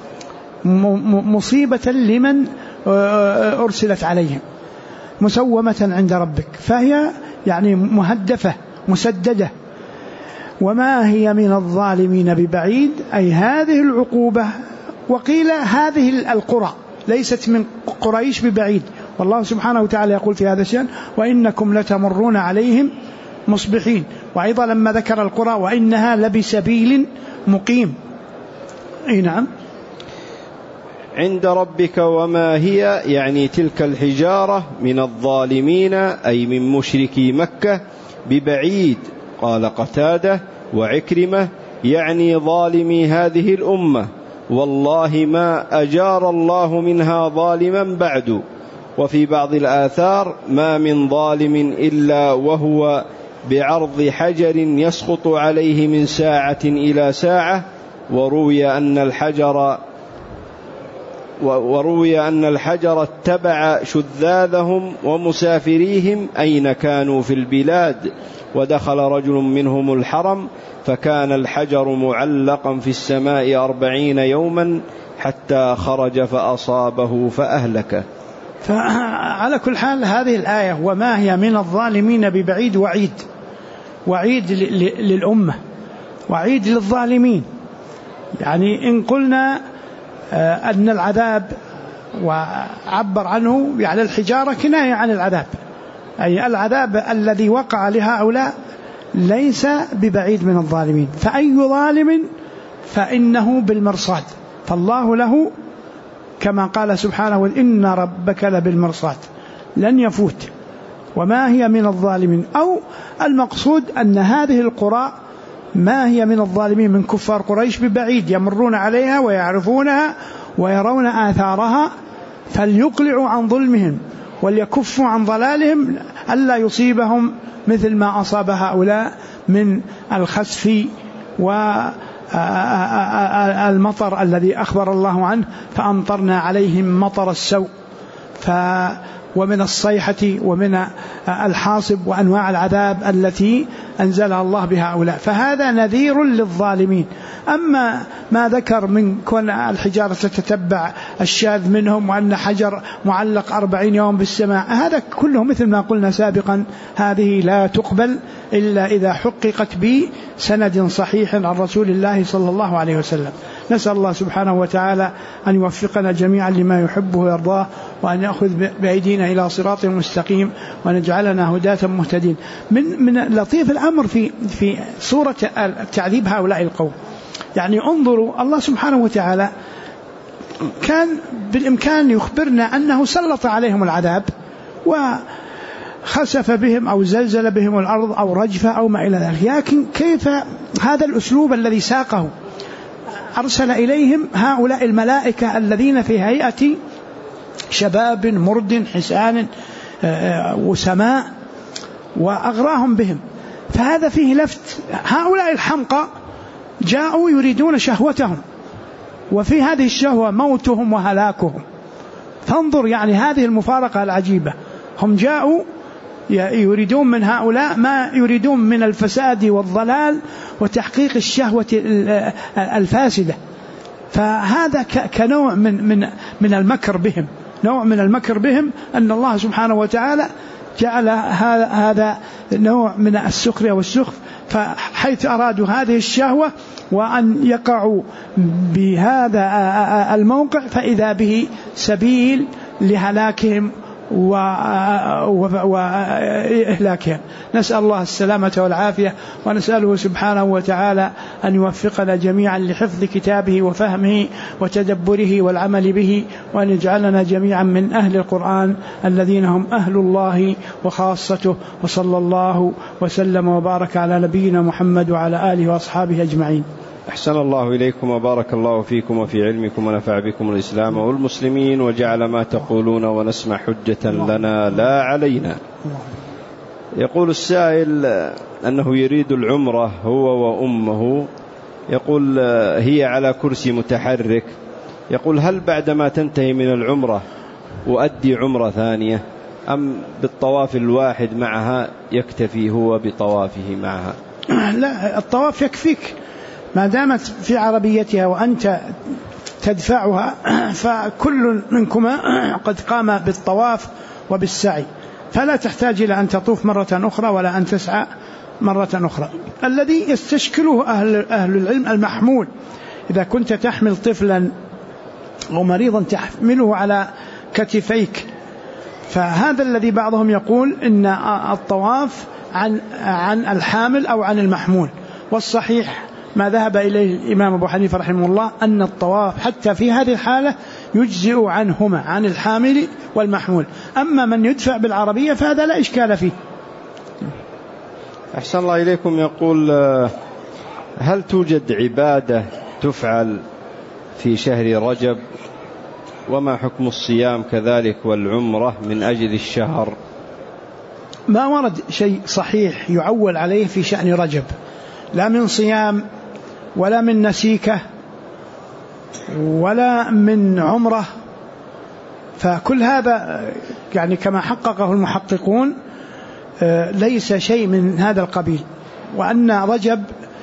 مصيبة لمن أرسلت عليهم، مسومة عند ربك، فهي يعني مهدفة مسددة. وما هي من الظالمين ببعيد، أي هذه العقوبة. وقيل هذه القرى ليست من قريش ببعيد، والله سبحانه وتعالى يقول في هذا الشأن: وإنكم لتمرون عليهم مصبحين. وأيضا لما ذكر القرى: وإنها لبسبيل مقيم. نعم. عند ربك وما هي، يعني تلك الحجارة، من الظالمين أي من مشركي مكة، ببعيد. قال قتادة وعكرمة: يعني ظالمي هذه الأمة، والله ما أجار الله منها ظالما بعد. وفي بعض الآثار ما من ظالم إلا وهو بعرض حجر يسقط عليه من ساعة إلى ساعة. وروي أن الحجر اتبع شذاذهم ومسافريهم أين كانوا في البلاد، ودخل رجل منهم الحرم فكان الحجر معلقا في السماء 40 يوما حتى خرج فأصابه فأهلكه. فعلى كل حال هذه الآية وما هي من الظالمين ببعيد وعيد للأمة، وعيد للظالمين. يعني إن قلنا أن العذاب وعبر عنه يعني الحجارة كناية عن العذاب، أي العذاب الذي وقع لهؤلاء ليس ببعيد من الظالمين، فأي ظالم فإنه بالمرصاد، فالله له كما قال سبحانه إن ربك لبالمرصاد لن يفوت. وما هي من الظالمين، أو المقصود أن هذه القرى ما هي من الظالمين من كفار قريش ببعيد، يمرون عليها ويعرفونها ويرون آثارها، فليقلعوا عن ظلمهم وليكفوا عن ضلالهم ألا يصيبهم مثل ما أصاب هؤلاء من الخسف والمطر الذي أخبر الله عنه فأمطرنا عليهم مطر السوء ومن الصيحة ومن الحاصب وأنواع العذاب التي أنزلها الله بهؤلاء، فهذا نذير للظالمين. أما ما ذكر من كون الحجارة تتبع الشاذ منهم وأن حجر معلق 40 يوم بالسماء، هذا كله مثل ما قلنا سابقا هذه لا تقبل إلا إذا حققت بسند صحيح عن رسول الله صلى الله عليه وسلم. نسأل الله سبحانه وتعالى أن يوفقنا جميعا لما يحبه ويرضاه، وأن يأخذ بأيدينا إلى صراط مستقيم، ونجعلنا هداة مهتدين. من لطيف الأمر في صورة تعذيب هؤلاء القوم، يعني انظروا الله سبحانه وتعالى كان بالإمكان يخبرنا أنه سلط عليهم العذاب وخسف بهم أو زلزل بهم الأرض أو رجفة أو ما إلى ذلك، لكن كيف هذا الأسلوب الذي ساقه؟ أرسل إليهم هؤلاء الملائكة الذين في هيئة شباب مرد حسان وسماء وأغراهم بهم، فهذا فيه لفت. هؤلاء الحمقى جاءوا يريدون شهوتهم، وفي هذه الشهوة موتهم وهلاكهم. فانظر يعني هذه المفارقة العجيبة، هم جاءوا يريدون من هؤلاء ما يريدون من الفساد والضلال وتحقيق الشهوة الفاسدة، فهذا كنوع من المكر بهم، نوع من المكر بهم أن الله سبحانه وتعالى جعل هذا نوع من السخرية والسخف، فحيث أرادوا هذه الشهوة وأن يقعوا بهذا الموقع فإذا به سبيل لهلاكهم وإهلاكهم. نسأل الله السلامة والعافية، ونسأله سبحانه وتعالى أن يوفقنا جميعا لحفظ كتابه وفهمه وتدبره والعمل به، وأن يجعلنا جميعا من أهل القرآن الذين هم أهل الله وخاصته. وصلى الله وسلم وبارك على نبينا محمد وعلى آله وأصحابه أجمعين. أحسن الله إليكم وبارك الله فيكم وفي علمكم ونفع بكم الإسلام والمسلمين، وجعل ما تقولون ونسمع حجة لنا لا علينا. يقول السائل أنه يريد العمرة هو وأمه، يقول هي على كرسي متحرك، يقول هل بعدما تنتهي من العمرة أؤدي عمرة ثانية أم بالطواف الواحد معها يكتفي هو بطوافه معها؟ لا، الطواف يكفيك ما دامت في عربيتها وأنت تدفعها، فكل منكما قد قام بالطواف وبالسعي، فلا تحتاج إلى أن تطوف مرة أخرى ولا أن تسعى مرة أخرى. الذي يستشكله أهل العلم المحمول، إذا كنت تحمل طفلا أو مريضا تحمله على كتفيك، فهذا الذي بعضهم يقول إن الطواف عن الحامل أو عن المحمول، والصحيح ما ذهب إليه الإمام أبو حنيفة رحمه الله أن الطواف حتى في هذه الحالة يجزئ عنهما، عن الحامل والمحمول. أما من يدفع بالعربية فهذا لا إشكال فيه. أحسن الله إليكم. يقول هل توجد عبادة تفعل في شهر رجب وما حكم الصيام كذلك والعمرة من أجل الشهر؟ ما ورد شيء صحيح يعول عليه في شأن رجب، لا من صيام ولا من نسيكة ولا من عمرة، فكل هذا يعني كما حققه المحققون ليس شيء من هذا القبيل. وأن رجب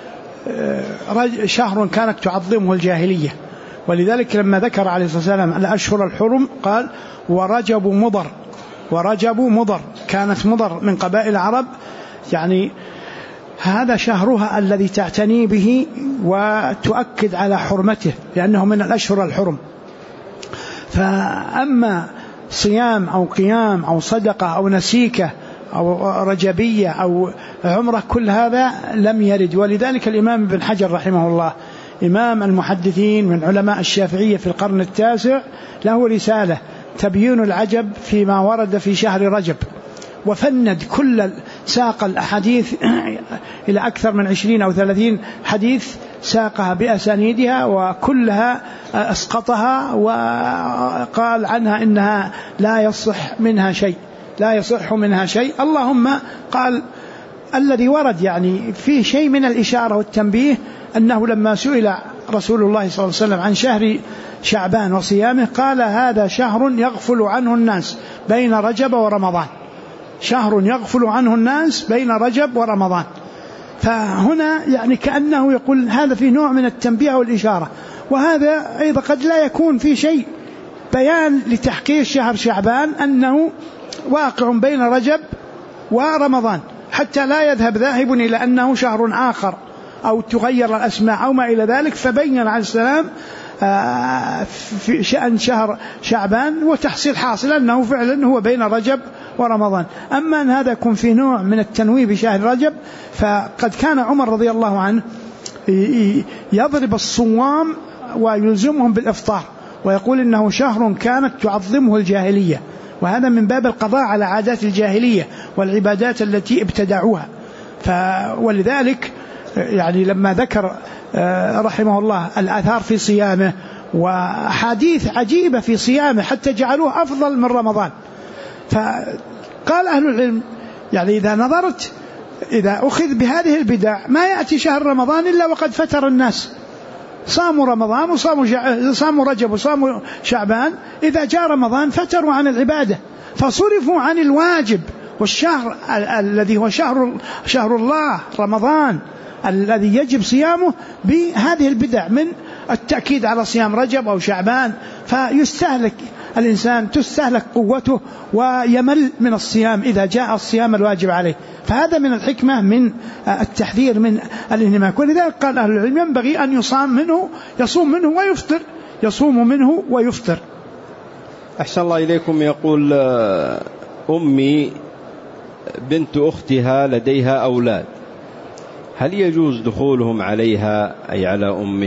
شهر كانت تعظمه الجاهلية، ولذلك لما ذكر عليه الصلاة والسلام الأشهر الحرم قال ورجب مضر، ورجب مضر، كانت مضر من قبائل العرب، يعني هذا شهرها الذي تعتني به وتؤكد على حرمته لأنه من الأشهر الحرم. فأما صيام أو قيام أو صدقة أو نسيكة أو رجبية أو عمرة كل هذا لم يرد. ولذلك الإمام ابن حجر رحمه الله إمام المحدثين من علماء الشافعية في القرن التاسع له رسالة تبيين العجب فيما ورد في شهر رجب، وفند كل ساق الأحاديث إلى أكثر من 20 أو 30 حديث ساقها بأسانيدها وكلها أسقطها وقال عنها إنها لا يصح منها شيء، لا يصح منها شيء. اللهم قال الذي ورد يعني فيه شيء من الإشارة والتنبيه أنه لما سئل رسول الله صلى الله عليه وسلم عن شهر شعبان وصيامه قال هذا شهر يغفل عنه الناس بين رجب ورمضان، شهر يغفل عنه الناس بين رجب ورمضان. فهنا يعني كأنه يقول هذا في نوع من التنبيه والإشارة. وهذا أيضا قد لا يكون في شيء بيان لتحقيق شهر شعبان أنه واقع بين رجب ورمضان، حتى لا يذهب ذاهب إلى أنه شهر آخر أو تغير الأسماء أو ما إلى ذلك. فبين عليه السلام في شأن شهر شعبان وتحصيل حاصل أنه فعلا هو بين رجب ورمضان. أما أن هذا يكون في نوع من التنويه بشهر رجب، فقد كان عمر رضي الله عنه يضرب الصوام ويلزمهم بالإفطار ويقول إنه شهر كانت تعظمه الجاهلية، وهذا من باب القضاء على عادات الجاهلية والعبادات التي ابتدعوها. ولذلك يعني لما ذكر رحمه الله الآثار في صيامه وحديث عجيبة في صيامه حتى جعلوه أفضل من رمضان، فقال أهل العلم يعني إذا نظرت إذا أخذ بهذه البدع ما يأتي شهر رمضان إلا وقد فتر الناس، صاموا رمضان وصاموا رجب وصاموا شعبان، إذا جاء رمضان فتروا عن العبادة فصرفوا عن الواجب والشهر الذي هو شهر الله رمضان الذي يجب صيامه بهذه البدع من التأكيد على صيام رجب أو شعبان، فيستهلك الإنسان تستهلك قوته ويمل من الصيام إذا جاء الصيام الواجب عليه. فهذا من الحكمة من التحذير من الانهماك. ولذلك قال أهل العلم ينبغي أن يصوم منه ويفطر، يصوم منه ويفطر. أحسن الله إليكم. يقول أمي بنت أختها لديها أولاد، هل يجوز دخولهم عليها أي على أمه؟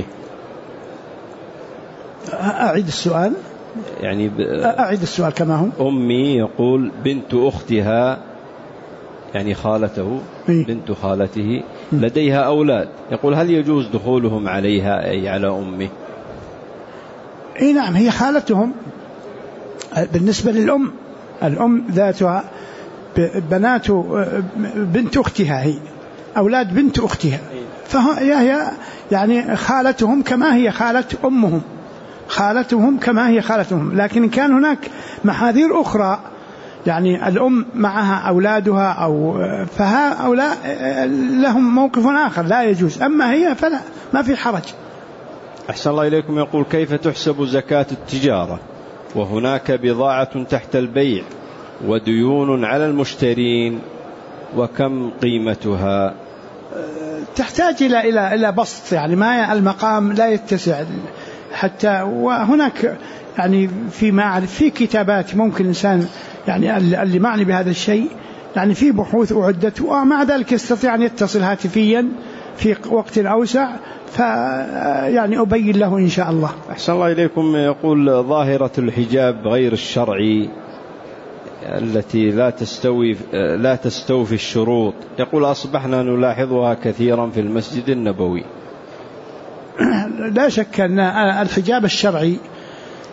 أعيد السؤال. يعني أعيد السؤال كما هو. أمي يقول بنت أختها يعني خالته بنت خالته لديها أولاد، يقول هل يجوز دخولهم عليها أي على أمه؟ إيه نعم، هي خالتهم بالنسبة للأم، الأم ذاتها بنات بنت أختها، هي أولاد بنت أختها، فهي يعني خالتهم كما هي خالة أمهم، خالتهم كما هي خالتهم. لكن كان هناك محاذير أخرى يعني الأم معها أولادها أو فهؤلاء لهم موقف آخر لا يجوز، أما هي فلا ما في حرج. أحسن الله إليكم. يقول كيف تحسب زكاة التجارة وهناك بضاعة تحت البيع وديون على المشترين وكم قيمتها؟ تحتاج إلى بسط، يعني ما المقام لا يتسع حتى. وهناك يعني في كتابات ممكن الإنسان يعني اللي معني بهذا الشيء يعني في بحوث أعدت، ومع ذلك يستطيع أن يتصل هاتفيا في وقت أوسع فيعني أبين له إن شاء الله. أحسن الله إليكم. يقول ظاهرة الحجاب غير الشرعي التي لا تستوفي الشروط، يقول أصبحنا نلاحظها كثيرا في المسجد النبوي. لا شك أن الحجاب الشرعي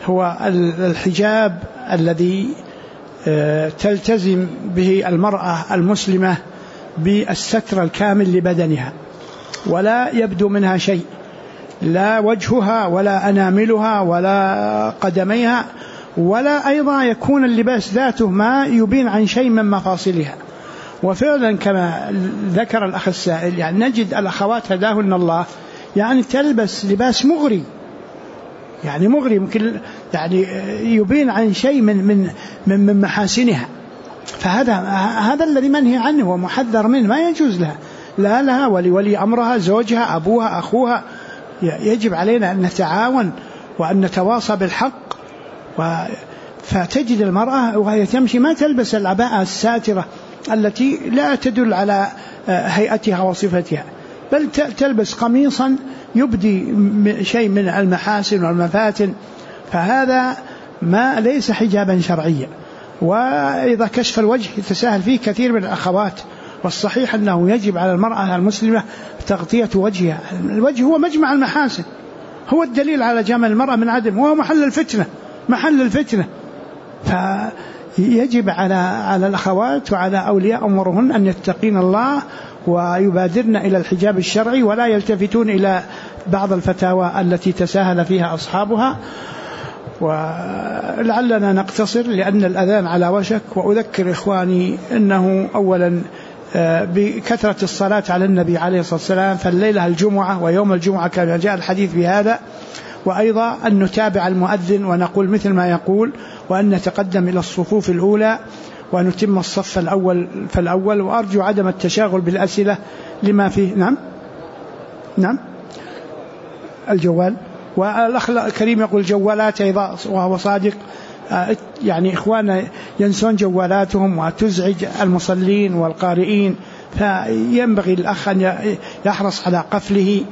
هو الحجاب الذي تلتزم به المرأة المسلمة بالستر الكامل لبدنها، ولا يبدو منها شيء، لا وجهها ولا أناملها ولا قدميها، ولا أيضا يكون اللباس ذاته ما يبين عن شيء من مفاصلها. وفعلا كما ذكر الأخ السائل يعني نجد الأخوات هداهن الله يعني تلبس لباس مغري، يعني مغري ممكن يعني يبين عن شيء من محاسنها، فهذا الذي منهي عنه ومحذر منه، ما يجوز لها، لا لها ولي أمرها، زوجها، أبوها، أخوها. يجب علينا أن نتعاون وأن نتواصى بالحق. فتجد المرأة وهي تمشي ما تلبس العباءة الساترة التي لا تدل على هيئتها وصفتها، بل تلبس قميصا يبدي شيء من المحاسن والمفاتن، فهذا ما ليس حجابا شرعيا. وإذا كشف الوجه يتساهل فيه كثير من الأخوات، والصحيح أنه يجب على المرأة المسلمة تغطية وجهها. الوجه هو مجمع المحاسن، هو الدليل على جمال المرأة من عدم، وهو محل الفتنة. فيجب على الأخوات وعلى أولياء أمورهن أن يتقين الله ويبادرن إلى الحجاب الشرعي، ولا يلتفتون إلى بعض الفتاوى التي تساهل فيها أصحابها. ولعلنا نقتصر لأن الأذان على وشك. وأذكر إخواني أنه أولا بكثرة الصلاة على النبي عليه الصلاة والسلام، فالليلة الجمعة ويوم الجمعة كان جاء الحديث بهذا، وأيضا أن نتابع المؤذن ونقول مثل ما يقول، وأن نتقدم إلى الصفوف الأولى ونتم الصف الأول فالأول. وأرجو عدم التشاغل بالأسئلة لما فيه. نعم الجوال. والأخ الكريم يقول جوالات أيضا، وهو صادق، يعني إخواننا ينسون جوالاتهم وتزعج المصلين والقارئين، فينبغي الأخ أن يحرص على قفله.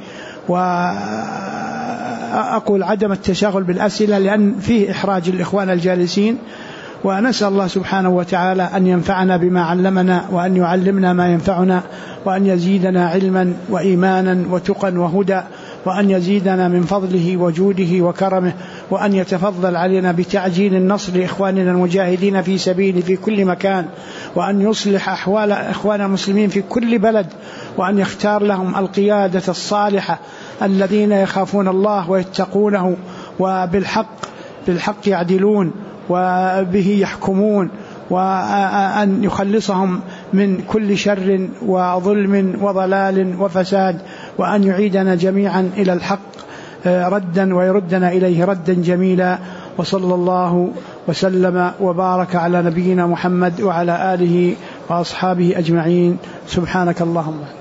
وأقول عدم التشاغل بالأسئلة لأن فيه إحراج الإخوان الجالسين. ونسأل الله سبحانه وتعالى أن ينفعنا بما علمنا، وأن يعلمنا ما ينفعنا، وأن يزيدنا علما وإيمانا وتقا وهدى، وأن يزيدنا من فضله وجوده وكرمه، وأن يتفضل علينا بتعجيل النصر لإخواننا المجاهدين في سبيله في كل مكان، وأن يصلح أحوال إخوان المسلمين في كل بلد، وأن يختار لهم القيادة الصالحة الذين يخافون الله ويتقونه وبالحق يعدلون وبه يحكمون، وأن يخلصهم من كل شر وظلم وضلال وفساد، وأن يعيدنا جميعا إلى الحق ردا ويردنا إليه ردا جميلا. وصلى الله وسلم وبارك على نبينا محمد وعلى آله وأصحابه أجمعين. سبحانك اللهم